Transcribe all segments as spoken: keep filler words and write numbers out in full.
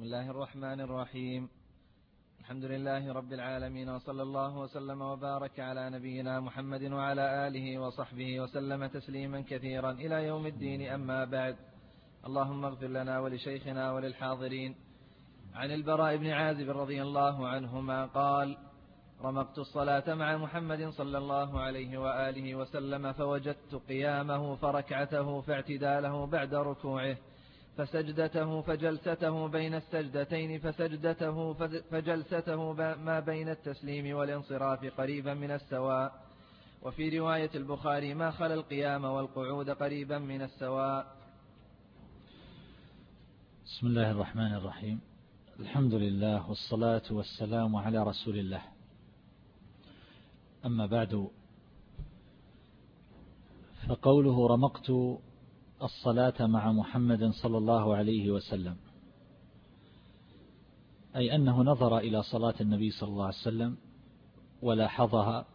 بسم الله الرحمن الرحيم. الحمد لله رب العالمين، وصلى الله وسلم وبارك على نبينا محمد وعلى آله وصحبه وسلم تسليما كثيرا إلى يوم الدين. أما بعد، اللهم اغفر لنا ولشيخنا وللحاضرين. عن البراء بن عازب رضي الله عنهما قال: رمقت الصلاة مع محمد صلى الله عليه وآله وسلم فوجدت قيامه فركعته فاعتداله بعد ركوعه فسجدته فجلسته بين السجدتين فسجدته فجلسته ما بين التسليم والانصراف قريبا من السواء. وفي رواية البخاري: ما خلا القيام والقعود قريبا من السواء. بسم الله الرحمن الرحيم. الحمد لله والصلاة والسلام على رسول الله. أما بعد، فقوله رمقت الصلاة مع محمد صلى الله عليه وسلم، أي أنه نظر إلى صلاة النبي صلى الله عليه وسلم ولاحظها.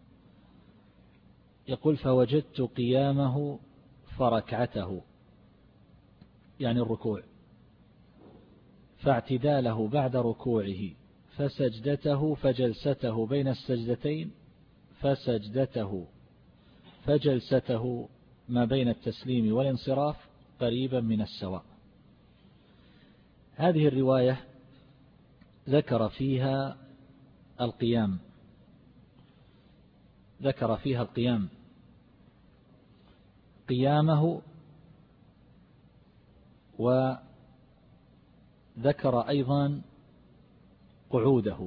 يقول: فوجدت قيامه فركعته، يعني الركوع، فاعتداله بعد ركوعه فسجدته فجلسته بين السجدتين فسجدته فجلسته ما بين التسليم والانصراف قريبا من السواء. هذه الرواية ذكر فيها القيام ذكر فيها القيام قيامه، وذكر أيضا قعوده،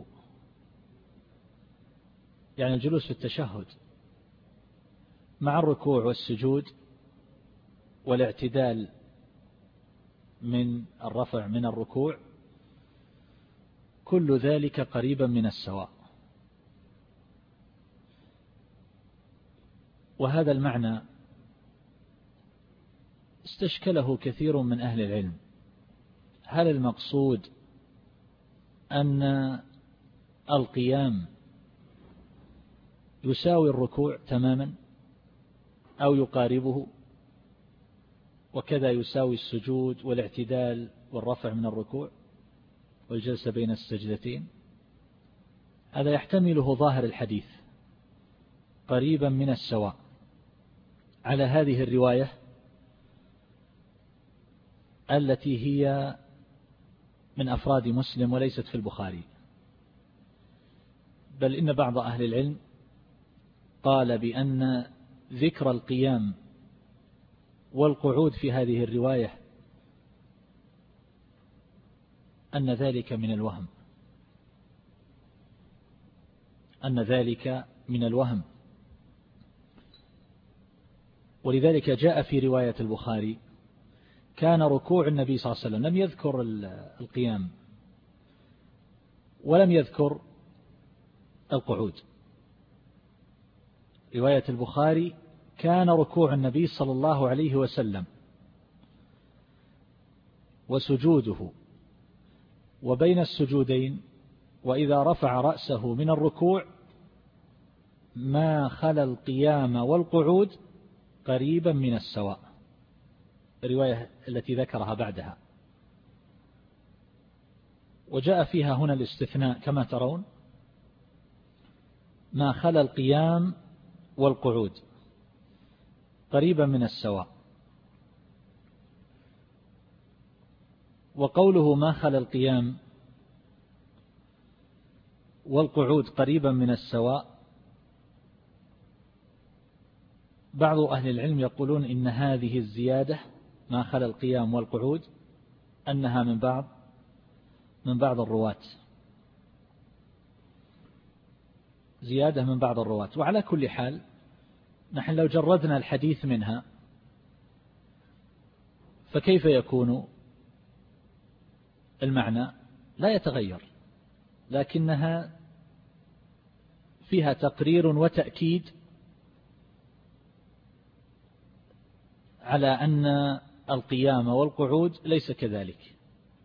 يعني الجلوس في التشهد مع الركوع والسجود والاعتدال من الرفع من الركوع، كل ذلك قريبا من السواء. وهذا المعنى استشكله كثير من أهل العلم. هل المقصود أن القيام يساوي الركوع تماما أو يقاربه، وكذا يساوي السجود والاعتدال والرفع من الركوع والجلسة بين السجدتين؟ هذا يحتمله ظاهر الحديث قريبا من السواء على هذه الرواية التي هي من أفراد مسلم وليست في البخاري. بل إن بعض أهل العلم قال بأن ذكر القيام والقعود في هذه الرواية أن ذلك من الوهم أن ذلك من الوهم ولذلك جاء في رواية البخاري: كان ركوع النبي صلى الله عليه وسلم، لم يذكر القيام ولم يذكر القعود. رواية البخاري: كان ركوع النبي صلى الله عليه وسلم وسجوده وبين السجودين وإذا رفع رأسه من الركوع ما خلا القيام والقعود قريبا من السواء. الرواية التي ذكرها بعدها، وجاء فيها هنا الاستثناء كما ترون: ما خلا القيام والقعود قريبا من السواء. وقوله ما خلا القيام والقعود قريبا من السواء، بعض أهل العلم يقولون إن هذه الزيادة ما خلا القيام والقعود أنها من بعض من بعض الرواة، زيادة من بعض الرواة. وعلى كل حال، نحن لو جردنا الحديث منها فكيف يكون المعنى؟ لا يتغير، لكنها فيها تقرير وتأكيد على أن القيام والقعود ليس كذلك.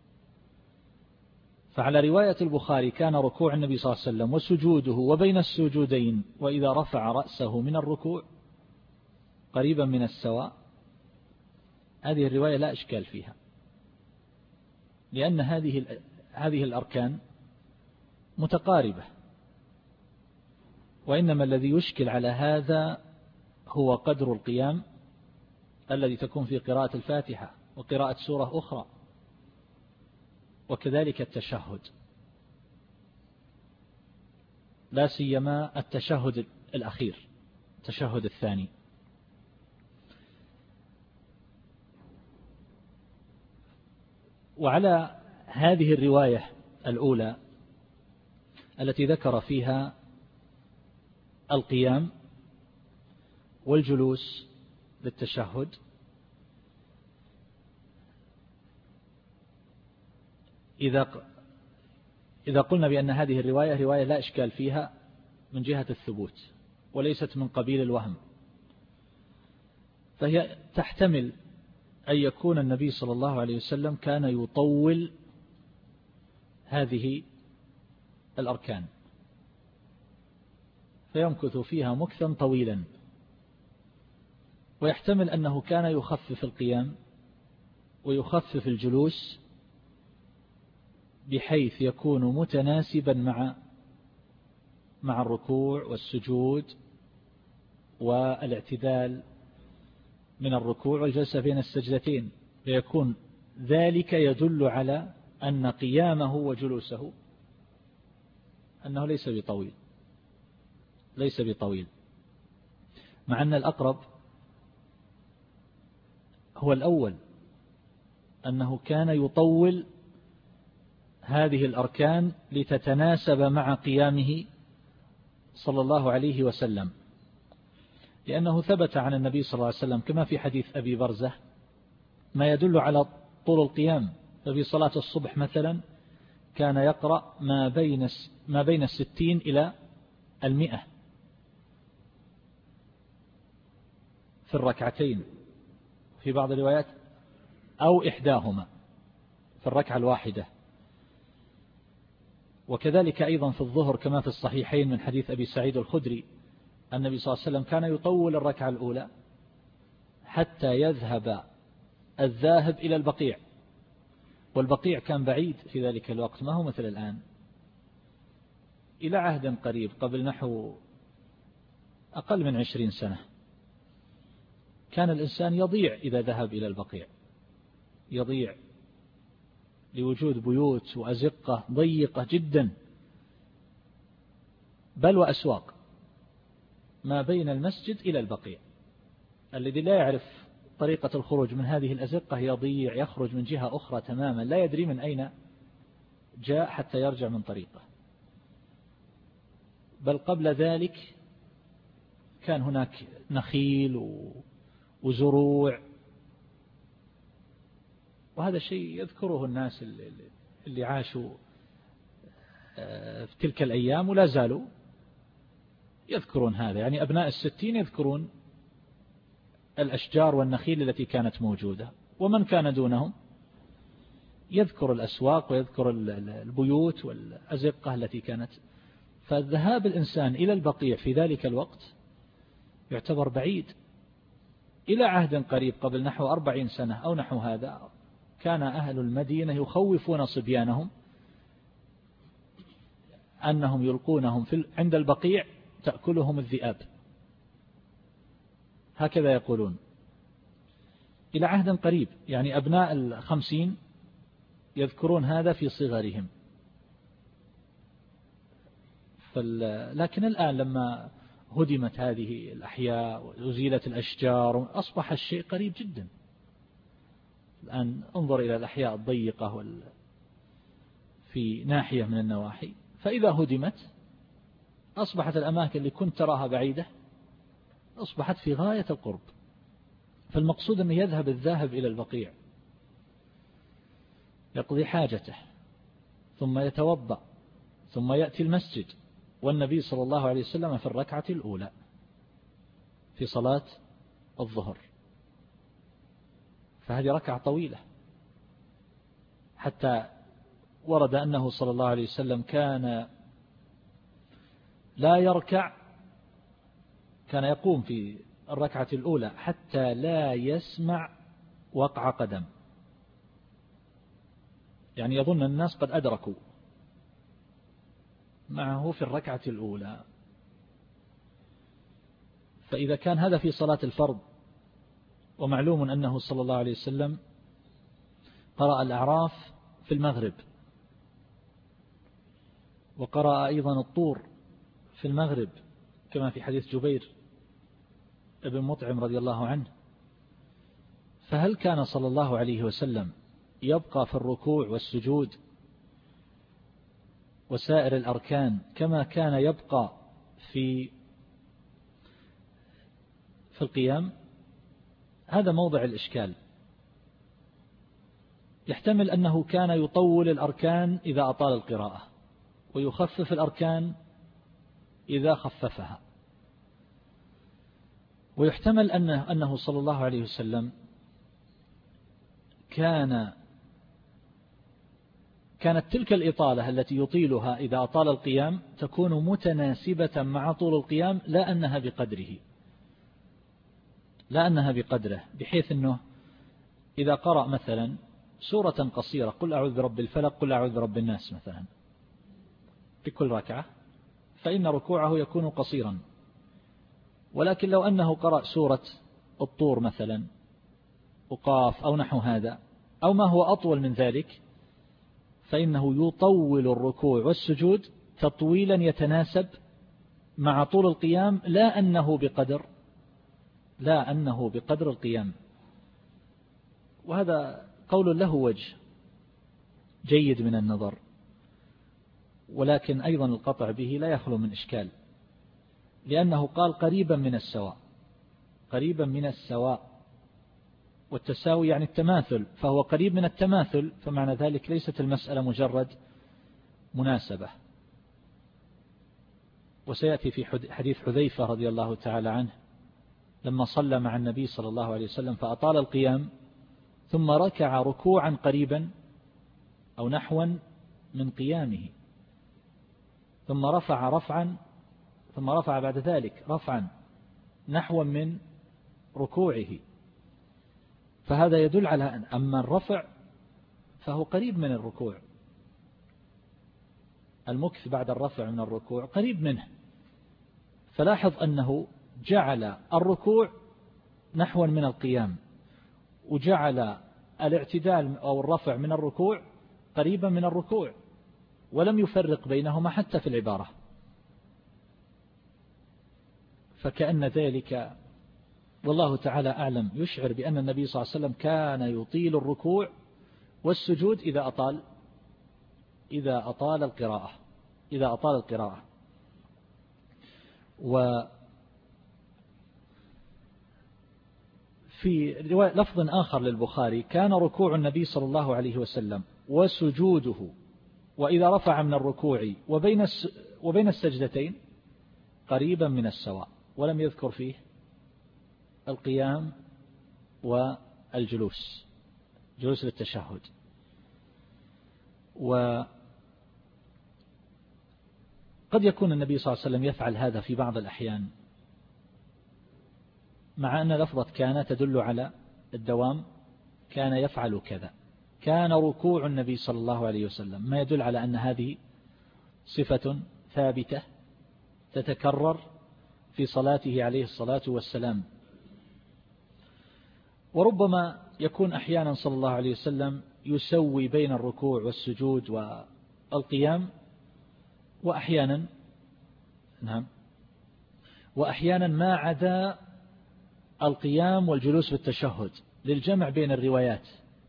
فعلى رواية البخاري: كان ركوع النبي صلى الله عليه وسلم وسجوده وبين السجودين وإذا رفع رأسه من الركوع قريبا من السواء، هذه الرواية لا إشكال فيها. لأن هذه هذه الأركان متقاربة، وإنما الذي يشكل على هذا هو قدر القيام الذي تكون في قراءة الفاتحة وقراءة سورة أخرى، وكذلك التشهد، لا سيما التشهد الأخير، التشهد الثاني. وعلى هذه الرواية الأولى التي ذكر فيها القيام والجلوس للتشهد، إذا إذا قلنا بأن هذه الرواية رواية لا إشكال فيها من جهة الثبوت وليست من قبيل الوهم، فهي تحتمل أن يكون النبي صلى الله عليه وسلم كان يطول هذه الأركان فيمكث فيها مكثا طويلا، ويحتمل أنه كان يخفف القيام ويخفف الجلوس بحيث يكون متناسبا مع مع الركوع والسجود والاعتدال من الركوع والجلسة بين السجدتين، فيكون ذلك يدل على أن قيامه وجلوسه أنه ليس بطويل ليس بطويل مع أن الأقرب هو الأول، أنه كان يطول هذه الأركان لتتناسب مع قيامه صلى الله عليه وسلم، لأنه ثبت عن النبي صلى الله عليه وسلم كما في حديث أبي برزة ما يدل على طول القيام. ففي صلاة الصبح مثلا كان يقرأ ما بين ما بين الستين إلى المئة في الركعتين في بعض الروايات، أو إحداهما في الركعة الواحدة. وكذلك أيضا في الظهر كما في الصحيحين من حديث أبي سعيد الخدري النبي صلى الله عليه وسلم كان يطول الركعة الأولى حتى يذهب الذاهب إلى البقيع، والبقيع كان بعيد في ذلك الوقت، ما هو مثل الآن. إلى عهد قريب قبل نحو أقل من عشرين سنة كان الإنسان يضيع إذا ذهب إلى البقيع، يضيع لوجود بيوت وأزقة ضيقة جدا، بل وأسواق ما بين المسجد إلى البقيع. الذي لا يعرف طريقة الخروج من هذه الأزقة يضيع، يخرج من جهة أخرى تماما، لا يدري من أين جاء حتى يرجع من طريقه. بل قبل ذلك كان هناك نخيل وزروع، وهذا شيء يذكره الناس اللي عاشوا في تلك الأيام ولا زالوا يذكرون هذا، يعني أبناء الستين يذكرون الأشجار والنخيل التي كانت موجودة، ومن كان دونهم يذكر الأسواق ويذكر البيوت والأزقة التي كانت. فالذهاب الإنسان إلى البقيع في ذلك الوقت يعتبر بعيد. إلى عهد قريب قبل نحو أربعين سنة أو نحو هذا كان أهل المدينة يخوفون صبيانهم أنهم يلقونهم في عند البقيع تأكلهم الذئاب، هكذا يقولون. إلى عهد قريب، يعني أبناء الخمسين يذكرون هذا في صغرهم. لكن الآن لما هدمت هذه الأحياء وأزيلت الأشجار أصبح الشيء قريب جدا. الآن انظر إلى الأحياء الضيقة وال... في ناحية من النواحي، فإذا هدمت أصبحت الأماكن اللي كنت تراها بعيدة أصبحت في غاية القرب. فالمقصود أن يذهب الذاهب إلى البقيع يقضي حاجته ثم يتوضأ ثم يأتي المسجد، والنبي صلى الله عليه وسلم في الركعة الأولى في صلاة الظهر، فهذه ركعة طويلة، حتى ورد أنه صلى الله عليه وسلم كان لا يركع، كان يقوم في الركعة الأولى حتى لا يسمع وقع قدم، يعني يظن الناس قد أدركوا معه في الركعة الأولى. فإذا كان هذا في صلاة الفرض، ومعلوم أنه صلى الله عليه وسلم قرأ الأعراف في المغرب، وقرأ أيضا الطور في المغرب كما في حديث جبير ابن مطعم رضي الله عنه، فهل كان صلى الله عليه وسلم يبقى في الركوع والسجود وسائر الأركان كما كان يبقى في في القيام؟ هذا موضع الإشكال. يحتمل أنه كان يطول الأركان إذا أطال القراءة، ويخفف الأركان إذا خففها، ويحتمل أنه, أنه صلى الله عليه وسلم كان كانت تلك الإطالة التي يطيلها إذا أطال القيام تكون متناسبة مع طول القيام، لا أنها بقدره، لا أنها بقدره، بحيث أنه إذا قرأ مثلا سورة قصيرة، قل أعوذ برب الفلق، قل أعوذ برب الناس مثلا في كل ركعة، فإن ركوعه يكون قصيرا. ولكن لو أنه قرأ سورة الطور مثلا وقاف أو نحو هذا أو ما هو أطول من ذلك، فإنه يطول الركوع والسجود تطويلا يتناسب مع طول القيام، لا أنه بقدر لا أنه بقدر القيام. وهذا قول له وجه جيد من النظر، ولكن أيضا القطع به لا يخلو من إشكال، لأنه قال قريبا من السواء، قريبا من السواء، والتساوي يعني التماثل، فهو قريب من التماثل، فمعنى ذلك ليست المسألة مجرد مناسبة. وسيأتي في حديث حذيفة رضي الله تعالى عنه لما صلى مع النبي صلى الله عليه وسلم فأطال القيام ثم ركع ركوعا قريبا أو نحوا من قيامه، ثم رفع رفعا ثم رفع بعد ذلك رفعا نحوا من ركوعه، فهذا يدل على أن أما الرفع فهو قريب من الركوع، المكث بعد الرفع من الركوع قريب منه. فلاحظ أنه جعل الركوع نحوا من القيام، وجعل الاعتدال أو الرفع من الركوع قريبا من الركوع، ولم يفرق بينهما حتى في العبارة. فكأن ذلك والله تعالى أعلم يشعر بأن النبي صلى الله عليه وسلم كان يطيل الركوع والسجود إذا أطال إذا أطال القراءة إذا أطال القراءة وفي لفظ آخر للبخاري كان ركوع النبي صلى الله عليه وسلم وسجوده وإذا رفع من الركوع وبين وبين السجدتين قريبا من السواء، ولم يذكر فيه القيام والجلوس، جلوس للتشهد. وقد يكون النبي صلى الله عليه وسلم يفعل هذا في بعض الأحيان، مع أن لفظة كان تدل على الدوام، كان يفعل كذا، كان ركوع النبي صلى الله عليه وسلم، ما يدل على أن هذه صفة ثابتة تتكرر في صلاته عليه الصلاة والسلام. وربما يكون أحيانا صلى الله عليه وسلم يسوي بين الركوع والسجود والقيام، وأحيانا نعم وأحيانا ما عدا القيام والجلوس بالتشهد للجمع بين الروايات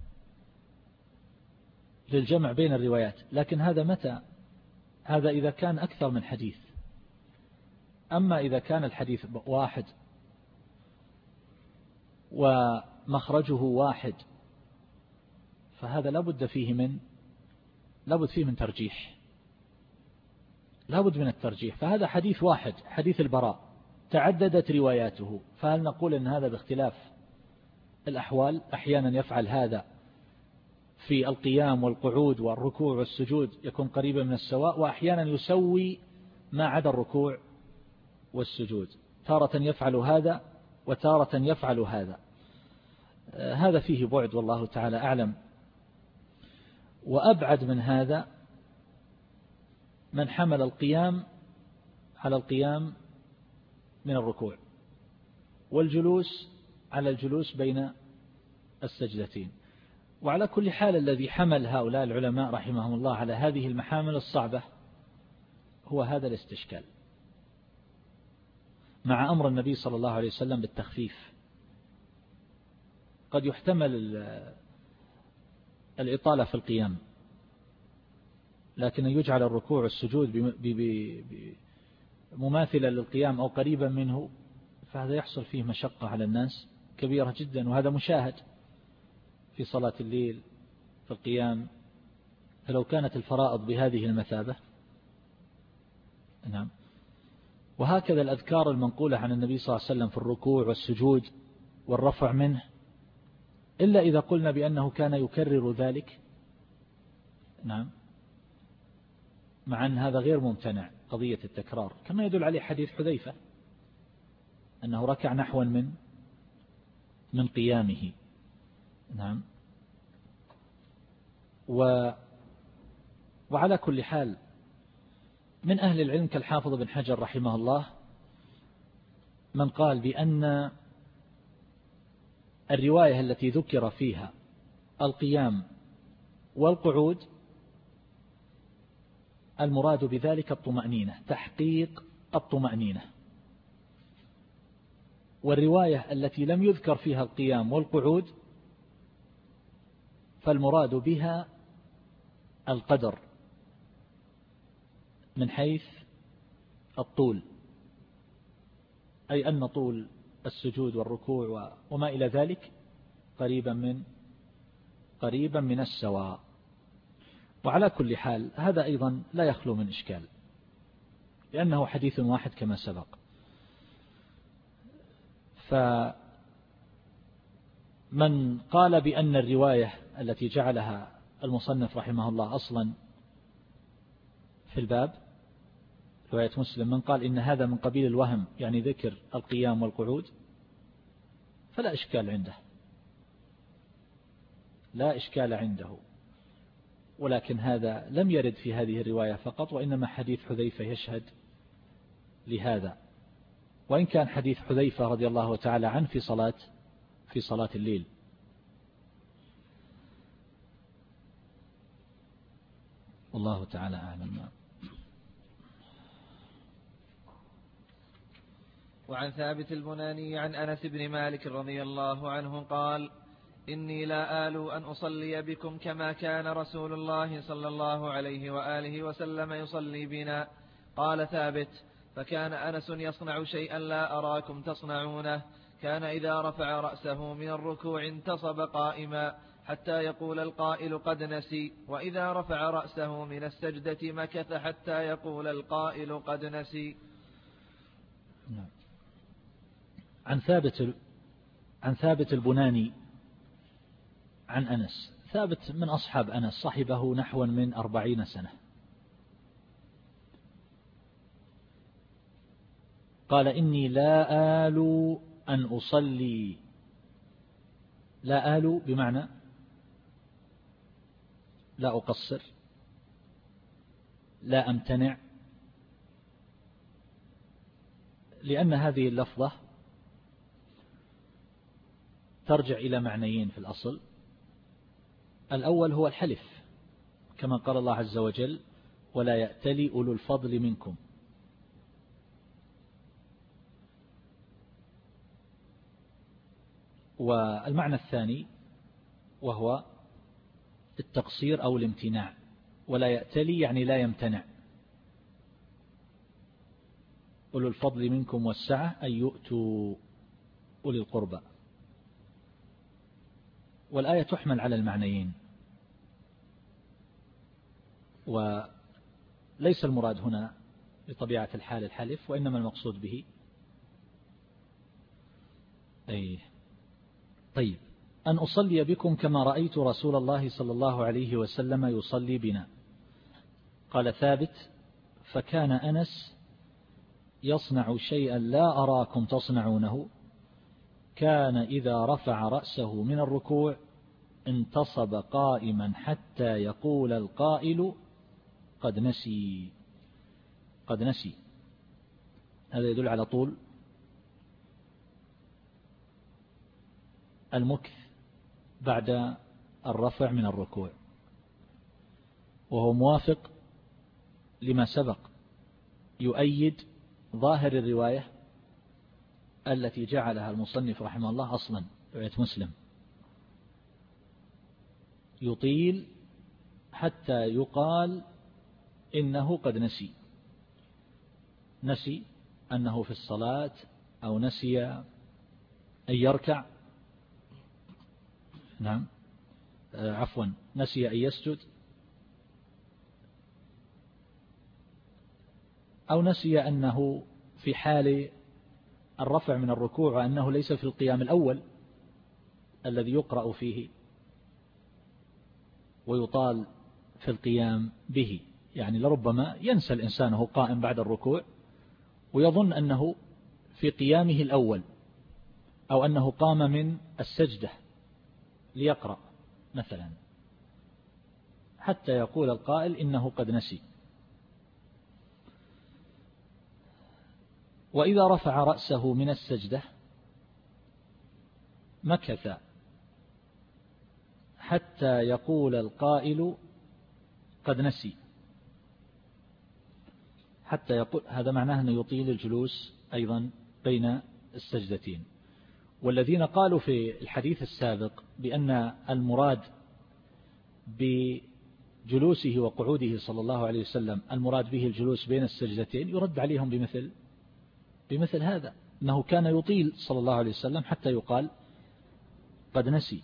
للجمع بين الروايات لكن هذا متى؟ هذا إذا كان أكثر من حديث. أما إذا كان الحديث واحد ومخرجه واحد فهذا لابد فيه من لابد فيه من ترجيح لابد من الترجيح. فهذا حديث واحد، حديث البراء، تعددت رواياته، فهل نقول أن هذا باختلاف الأحوال؟ أحيانا يفعل هذا في القيام والقعود والركوع والسجود يكون قريبا من السواء، وأحيانا يسوي ما عدا الركوع والسجود، تارة يفعل هذا وتارة يفعل هذا. هذا فيه بعد والله تعالى أعلم. وأبعد من هذا من حمل القيام على القيام من الركوع، والجلوس على الجلوس بين السجدتين. وعلى كل حال الذي حمل هؤلاء العلماء رحمهم الله على هذه المحامل الصعبة هو هذا الاستشكال، مع أمر النبي صلى الله عليه وسلم بالتخفيف. قد يحتمل الإطالة في القيام، لكن يجعل الركوع والسجود مماثلا للقيام أو قريبا منه، فهذا يحصل فيه مشقة على الناس كبيرة جدا، وهذا مشاهد في صلاة الليل في القيام. فلو كانت الفرائض بهذه المثابة، نعم. وهكذا الأذكار المنقولة عن النبي صلى الله عليه وسلم في الركوع والسجود والرفع منه، إلا إذا قلنا بأنه كان يكرر ذلك، نعم، مع أن هذا غير ممتنع قضية التكرار، كما يدل عليه حديث حذيفة أنه ركع نحوا من من قيامه، نعم. و وعلى كل حال من أهل العلم كالحافظ بن حجر رحمه الله من قال بأن الرواية التي ذكر فيها القيام والقعود المراد بذلك الطمأنينة، تحقيق الطمأنينة، والرواية التي لم يذكر فيها القيام والقعود فالمراد بها القدر من حيث الطول، أي أن طول السجود والركوع وما إلى ذلك قريبا من قريبا من السواء. وعلى كل حال هذا أيضا لا يخلو من إشكال، لأنه حديث واحد كما سبق. فمن قال بأن الرواية التي جعلها المصنف رحمه الله أصلا في الباب رواية مسلم، من قال إن هذا من قبيل الوهم، يعني ذكر القيام والقعود، فلا إشكال عنده، لا إشكال عنده. ولكن هذا لم يرد في هذه الرواية فقط، وإنما حديث حذيفة يشهد لهذا، وإن كان حديث حذيفة رضي الله تعالى عنه في صلاة في صلاة الليل. والله تعالى أعلم. وعن ثابت البناني عن أنس بن مالك رضي الله عنه قال: إني لا آل أن أصلي بكم كما كان رسول الله صلى الله عليه وآله وسلم يصلي بنا. قال ثابت: فكان أنس يصنع شيئا لا أراكم تصنعونه، كان إذا رفع رأسه من الركوع انتصب قائما حتى يقول القائل قد نسي، وإذا رفع رأسه من السجدة مكث حتى يقول القائل قد نسي. عن ثابت عن ثابت البناني عن أنس. ثابت من أصحاب أنس، صحبه نحو من أربعين سنة. قال: إني لا آل أن أصلي. لا آل بمعنى لا أقصر، لا أمتنع، لأن هذه اللفظة ترجع إلى معنيين في الأصل. الأول هو الحلف، كما قال الله عز وجل: ولا يأتلي أولو الفضل منكم. والمعنى الثاني وهو التقصير أو الامتناع. ولا يأتلي يعني لا يمتنع. أولو الفضل منكم والسعة أن يؤتوا أولي القربى. والآية تحمل على المعنيين، وليس المراد هنا بطبيعة الحال الحلف، وإنما المقصود به أي طيب أن أصلي بكم كما رأيت رسول الله صلى الله عليه وسلم يصلي بنا. قال ثابت: فكان أنس يصنع شيئا لا أراكم تصنعونه، كان إذا رفع رأسه من الركوع انتصب قائما حتى يقول القائل قد نسي. قد نسي هذا يدل على طول المكث بعد الرفع من الركوع، وهو موافق لما سبق، يؤيد ظاهر الرواية التي جعلها المصنف رحمه الله أصلا، رواية مسلم، يطيل حتى يقال إنه قد نسي. نسي أنه في الصلاة، أو نسي أن يركع، نعم عفوا نسي أن يسجد، أو نسي أنه في حال الرفع من الركوع وأنه ليس في القيام الأول الذي يقرأ فيه ويطال في القيام به. يعني لربما ينسى الإنسان وهو قائم بعد الركوع ويظن أنه في قيامه الأول، أو أنه قام من السجدة ليقرأ مثلا، حتى يقول القائل إنه قد نسي. وإذا رفع رأسه من السجدة مكث حتى يقول القائل قد نسي. حتى يقول، هذا معناه أنه يطيل الجلوس أيضا بين السجدتين. والذين قالوا في الحديث السابق بأن المراد بجلوسه وقعوده صلى الله عليه وسلم المراد به الجلوس بين السجدتين، يرد عليهم بمثل بمثل هذا، أنه كان يطيل صلى الله عليه وسلم حتى يقال قد نسي.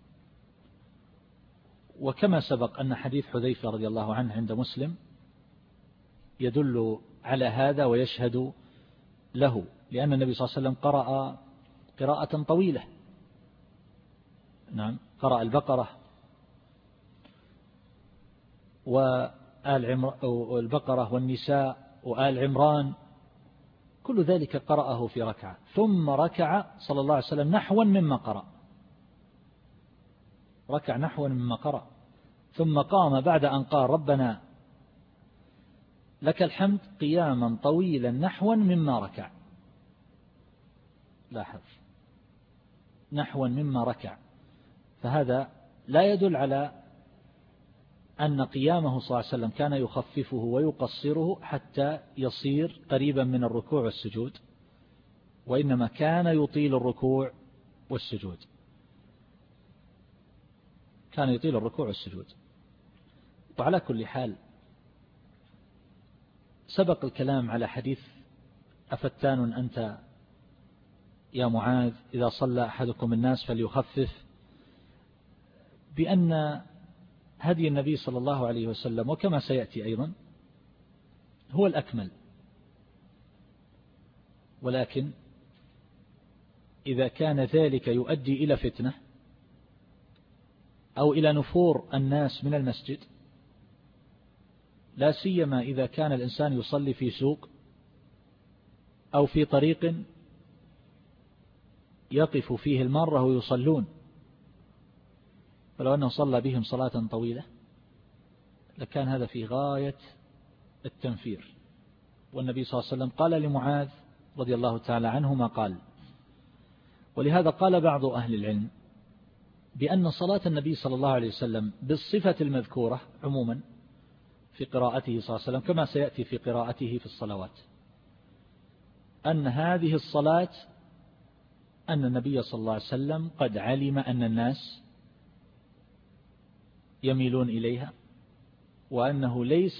وكما سبق أن حديث حذيفة رضي الله عنه عند مسلم يدل على هذا ويشهد له، لأن النبي صلى الله عليه وسلم قرأ قراءة طويلة، نعم قرأ البقرة وآل عمران، والبقرة والنساء وآل عمران، كل ذلك قرأه في ركعة، ثم ركع صلى الله عليه وسلم نحوا مما قرأ، ركع نحوا مما قرأ، ثم قام بعد أن قال ربنا لك الحمد قياما طويلا نحوا مما ركع. لاحظ، نحوا مما ركع، فهذا لا يدل على أن قيامه صلى الله عليه وسلم كان يخففه ويقصره حتى يصير قريبا من الركوع والسجود، وإنما كان يطيل الركوع والسجود، كان يطيل الركوع والسجود. وعلى كل حال سبق الكلام على حديث أفتان أنت يا معاذ إذا صلى أحدكم الناس فليخفف، بأن هدي النبي صلى الله عليه وسلم وكما سيأتي أيضا هو الأكمل، ولكن إذا كان ذلك يؤدي إلى فتنة أو إلى نفور الناس من المسجد، لا سيما إذا كان الإنسان يصلي في سوق أو في طريق يقف فيه المارة ويصلون، فلو أنه صلى بهم صلاة طويلة لكان هذا في غاية التنفير. والنبي صلى الله عليه وسلم قال لمعاذ رضي الله تعالى عنه ما قال. ولهذا قال بعض أهل العلم بأن صلاة النبي صلى الله عليه وسلم بالصفة المذكورة عموما في قراءته صلى الله عليه وسلم كما سيأتي في قراءته في الصلوات، أن هذه الصلاة أن النبي صلى الله عليه وسلم قد علم أن الناس يميلون إليها، وأنه ليس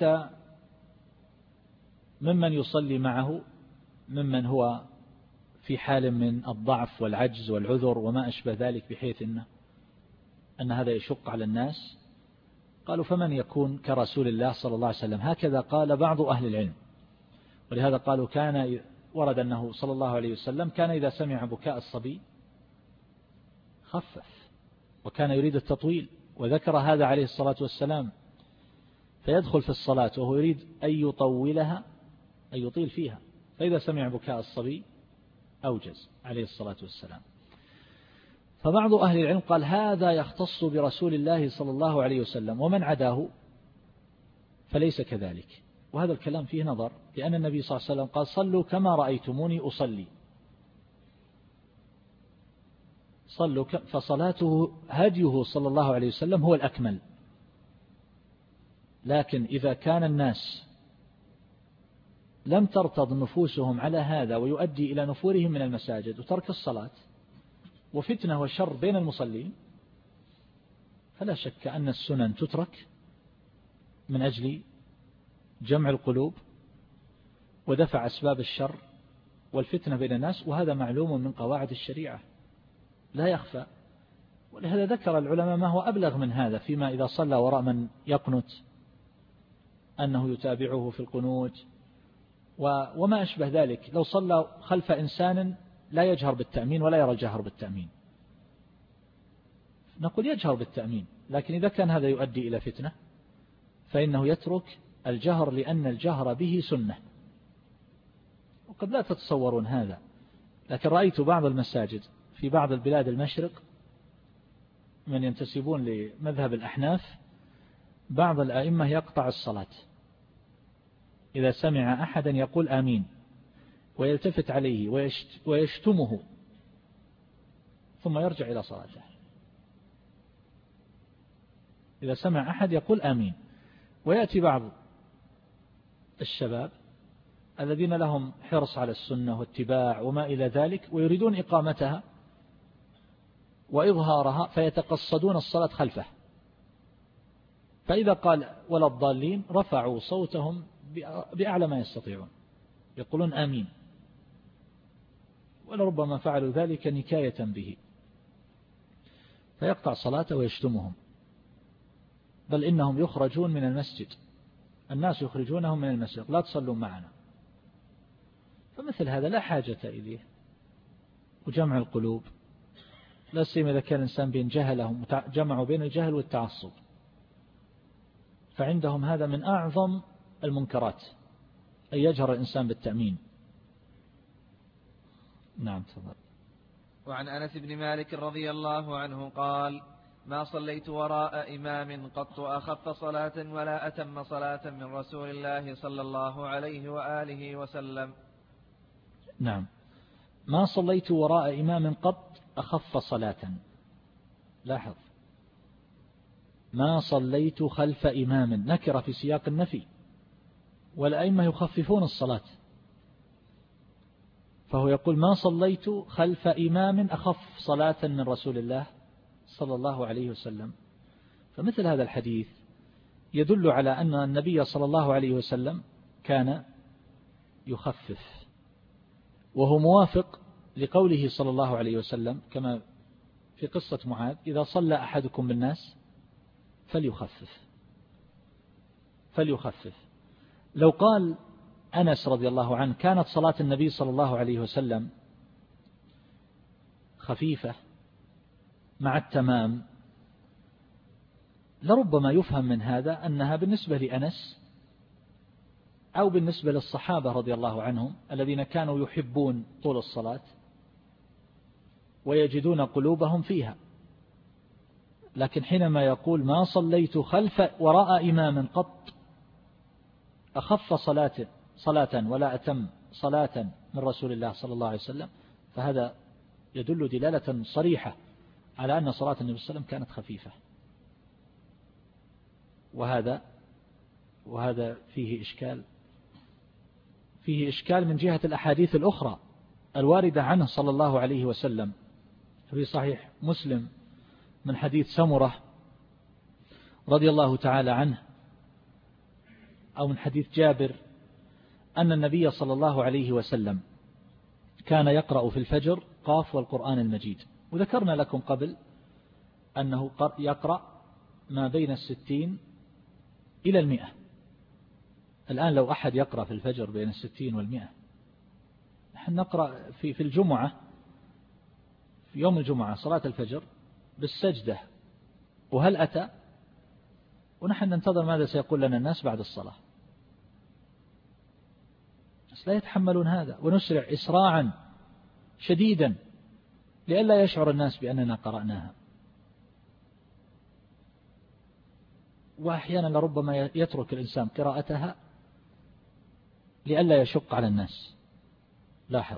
ممن يصلي معه ممن هو في حال من الضعف والعجز والعذر وما أشبه ذلك، بحيث إنه أن هذا يشق على الناس. قالوا فمن يكون كرسول الله صلى الله عليه وسلم؟ هكذا قال بعض أهل العلم. ولهذا قالوا كان ورد أنه صلى الله عليه وسلم كان إذا سمع بكاء الصبي خفف، وكان يريد التطويل، وذكر هذا عليه الصلاة والسلام، فيدخل في الصلاة وهو يريد أن يطولها أن يطيل فيها، فإذا سمع بكاء الصبي أوجز عليه الصلاة والسلام. فبعض أهل العلم قال هذا يختص برسول الله صلى الله عليه وسلم، ومن عداه فليس كذلك. وهذا الكلام فيه نظر، لأن النبي صلى الله عليه وسلم قال صلوا كما رأيتموني أصلي، صلوا ك... فصلاته هديه صلى الله عليه وسلم هو الأكمل. لكن إذا كان الناس لم ترتض نفوسهم على هذا ويؤدي إلى نفورهم من المساجد وترك الصلاة وفتنة وشر بين المصلين، فلا شك أن السنن تترك من أجل جمع القلوب ودفع أسباب الشر والفتنة بين الناس، وهذا معلوم من قواعد الشريعة لا يخفى. ولهذا ذكر العلماء ما هو أبلغ من هذا فيما إذا صلى وراء من يقنت أنه يتابعه في القنوت وما أشبه ذلك. لو صلى خلف إنسان لا يجهر بالتأمين ولا يرى الجهر بالتأمين، نقول يجهر بالتأمين، لكن إذا كان هذا يؤدي إلى فتنة فإنه يترك الجهر، لأن الجهر به سنة. وقد لا تتصورون هذا، لكن رأيت بعض المساجد في بعض البلاد المشرق من ينتسبون لمذهب الأحناف، بعض الآئمة يقطع الصلاة إذا سمع أحدا يقول آمين ويلتفت عليه ويشتمه ثم يرجع إلى صلاته. إذا سمع أحد يقول آمين، ويأتي بعض الشباب الذين لهم حرص على السنة واتباع وما إلى ذلك ويريدون إقامتها وإظهارها، فيتقصدون الصلاة خلفه، فإذا قال ولا الضالين رفعوا صوتهم بأعلى ما يستطيعون يقولون آمين، ولربما فعلوا ذلك نكاية به، فيقطع صلاته ويشتمهم، بل إنهم يخرجون من المسجد، الناس يخرجونهم من المسجد، لا تصلوا معنا. فمثل هذا لا حاجة إليه، وجمع القلوب لا سيما إذا كان الإنسان بين جهلهم، جمعوا بين الجهل والتعصب، فعندهم هذا من أعظم المنكرات أن يجهر الإنسان بالتأمين. نعم تفضل. وعن أنس بن مالك رضي الله عنه قال: ما صليت وراء إمام قط أخف صلاة ولا أتم صلاة من رسول الله صلى الله عليه وآله وسلم. نعم، ما صليت وراء إمام قط أخف صلاة. لاحظ، ما صليت خلف إمام نكر في سياق النفي، والأئمة يخففون الصلاة، فهو يقول ما صليت خلف إمام أخف صلاة من رسول الله صلى الله عليه وسلم. فمثل هذا الحديث يدل على أن النبي صلى الله عليه وسلم كان يخفف، وهو موافق لقوله صلى الله عليه وسلم كما في قصة معاذ: إذا صلى أحدكم بالناس فليخفف فليخفف. لو قال أنس رضي الله عنه كانت صلاة النبي صلى الله عليه وسلم خفيفة مع التمام، لربما يفهم من هذا أنها بالنسبة لأنس أو بالنسبة للصحابة رضي الله عنهم الذين كانوا يحبون طول الصلاة ويجدون قلوبهم فيها. لكن حينما يقول ما صليت خلف وراء إمام قط أخف صلاة صلاة ولا أتم صلاة من رسول الله صلى الله عليه وسلم، فهذا يدل دلالة صريحة على أن صلاة النبي صلى الله عليه وسلم كانت خفيفة. وهذا وهذا فيه إشكال فيه إشكال من جهة الأحاديث الأخرى الواردة عنه صلى الله عليه وسلم في صحيح مسلم من حديث سمرة رضي الله تعالى عنه، أو من حديث جابر أن النبي صلى الله عليه وسلم كان يقرأ في الفجر قاف والقرآن المجيد. وذكرنا لكم قبل أنه يقرأ ما بين الستين إلى المئة. الآن لو أحد يقرأ في الفجر بين الستين والمئة، نحن نقرأ في في الجمعة، في يوم الجمعة صلاة الفجر بالسجدة وهل أتى، ونحن ننتظر ماذا سيقول لنا الناس بعد الصلاة. بس لا يتحملون هذا، ونسرع إسراعا شديدا لئلا يشعر الناس بأننا قرأناها. وأحيانا لربما يترك الإنسان قراءتها لئلا يشق على الناس. لاحظ،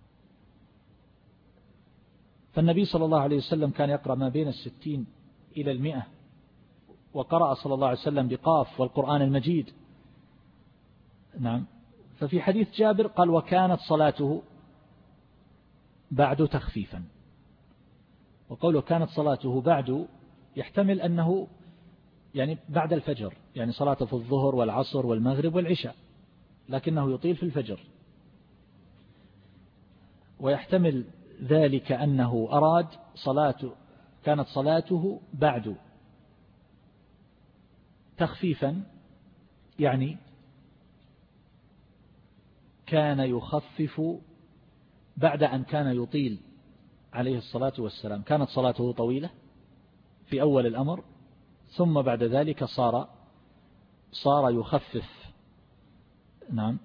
فالنبي صلى الله عليه وسلم كان يقرأ ما بين الستين إلى المئة، وقرأ صلى الله عليه وسلم بقاف والقرآن المجيد. نعم. ففي حديث جابر قال وكانت صلاته بعد تخفيفا، وقوله كانت صلاته بعد يحتمل أنه يعني بعد الفجر، يعني صلاته في الظهر والعصر والمغرب والعشاء، لكنه يطيل في الفجر. ويحتمل ذلك أنه أراد صلاته كانت صلاته بعد تخفيفا، يعني كان يخفف بعد أن كان يطيل عليه الصلاة والسلام. كانت صلاته طويلة في أول الأمر، ثم بعد ذلك صار صار يخفف. نعم.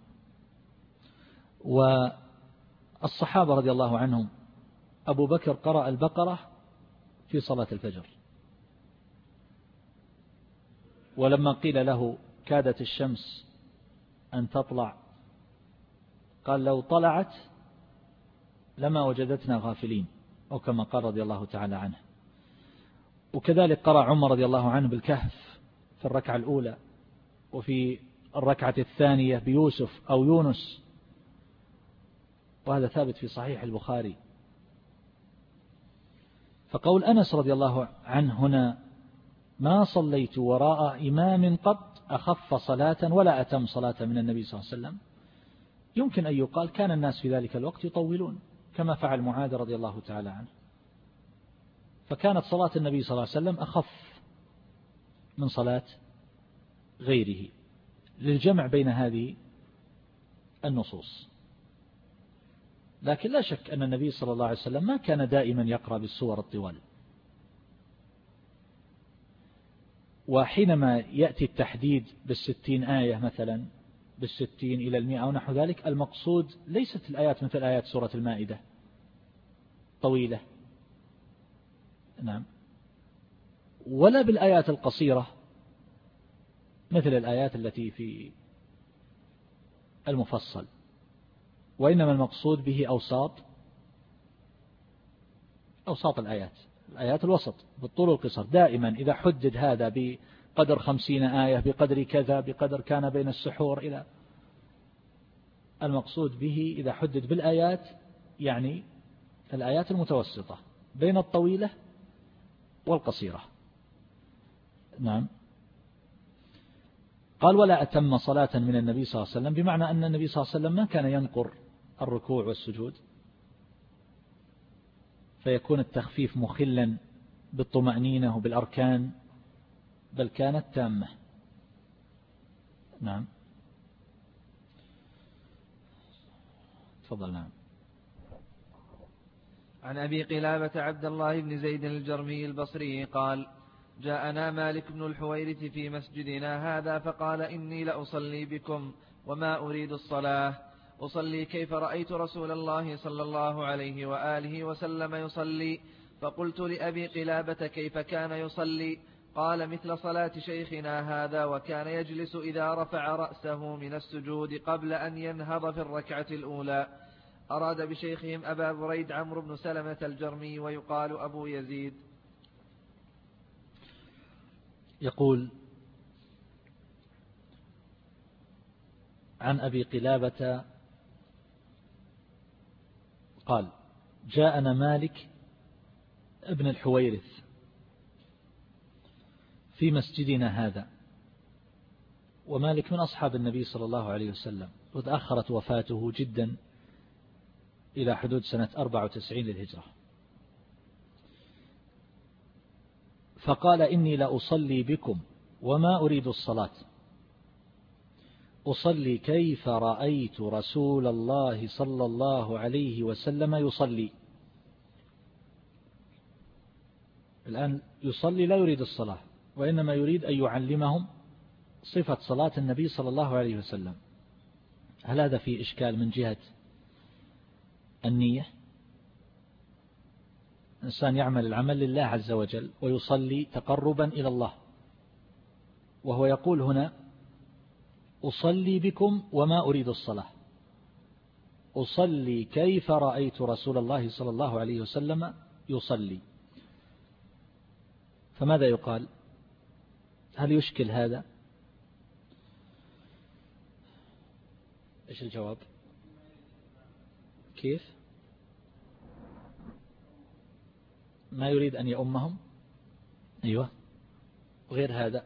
والصحابة رضي الله عنهم أبو بكر قرأ البقرة في صلاة الفجر، ولما قيل له كادت الشمس أن تطلع قال لو طلعت لما وجدتنا غافلين، أو كما قال رضي الله تعالى عنه. وكذلك قرأ عمر رضي الله عنه بالكهف في الركعة الأولى، وفي الركعة الثانية بيوسف أو يونس، وهذا ثابت في صحيح البخاري. فقول أنس رضي الله عنه هنا ما صليت وراء إمام قط أخف صلاة ولا أتم صلاة من النبي صلى الله عليه وسلم، يمكن أن يقال كان الناس في ذلك الوقت يطولون كما فعل معاذ رضي الله تعالى عنه، فكانت صلاة النبي صلى الله عليه وسلم أخف من صلاة غيره للجمع بين هذه النصوص. لكن لا شك أن النبي صلى الله عليه وسلم ما كان دائما يقرأ بالسور الطوال، وحينما يأتي التحديد بالستين آية مثلا، بالستين إلى المئة أو نحو ذلك، المقصود ليست الآيات مثل آيات سورة المائدة طويلة، نعم، ولا بالآيات القصيرة مثل الآيات التي في المفصل، وإنما المقصود به أوساط أوساط الآيات، الآيات الوسط بالطول والقصر. دائما إذا حدد هذا بقدر خمسين آية بقدر كذا بقدر كان بين السحور إلى، المقصود به إذا حدد بالآيات يعني الآيات المتوسطة بين الطويلة والقصيرة. نعم. قال ولا أتم صلاة من النبي صلى الله عليه وسلم، بمعنى أن النبي صلى الله عليه وسلم ما كان ينقر الركوع والسجود فيكون التخفيف مخلا بالطمأنينة وبالأركان، بل كانت تامة. نعم. تفضل. نعم. عن أبي قلابة عبد الله بن زيد الجرمي البصري قال جاءنا مالك بن الحويرث في مسجدنا هذا فقال إني لأصلي بكم وما أريد الصلاة، أصلي كيف رأيت رسول الله صلى الله عليه وآله وسلم يصلي. فقلت لأبي قلابة كيف كان يصلي؟ قال مثل صلاة شيخنا هذا، وكان يجلس إذا رفع رأسه من السجود قبل أن ينهض في الركعة الأولى. أراد بشيخهم أبا بريد عمرو بن سلمة الجرمي ويقال أبو يزيد. يقول عن أبي قلابة قال جاءنا مالك ابن الحويرث في مسجدنا هذا، ومالك من أصحاب النبي صلى الله عليه وسلم، وتأخرت وفاته جدا إلى حدود سنة أربعة وتسعين للهجرة. فقال إني لأصلي بكم وما أريد الصلاة، أصلي كيف رأيت رسول الله صلى الله عليه وسلم يصلي. الآن يصلي لا يريد الصلاة، وإنما يريد أن يعلمهم صفة صلاة النبي صلى الله عليه وسلم. هل هذا فيه إشكال من جهة النية؟ إنسان يعمل العمل لله عز وجل ويصلي تقربا إلى الله، وهو يقول هنا أصلي بكم وما أريد الصلاة، أصلي كيف رأيت رسول الله صلى الله عليه وسلم يصلي، فماذا يقال؟ هل يشكل هذا؟ إيش الجواب؟ كيف؟ ما يريد أن يؤمهم؟ أيوة. غير هذا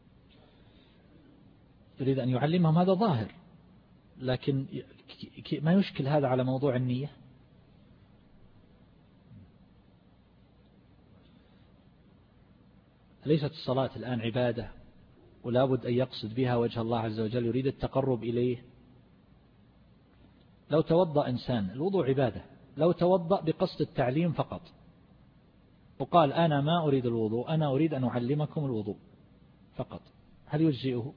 يريد أن يعلمهم، هذا ظاهر، لكن ما يشكل هذا على موضوع النية؟ ليست الصلاة الآن عبادة ولا بد أن يقصد بها وجه الله عز وجل، يريد التقرب إليه؟ لو توضأ إنسان، الوضوء عبادة، لو توضأ بقصد التعليم فقط وقال أنا ما أريد الوضوء، أنا أريد أن أعلمكم الوضوء فقط، هل يجزئه؟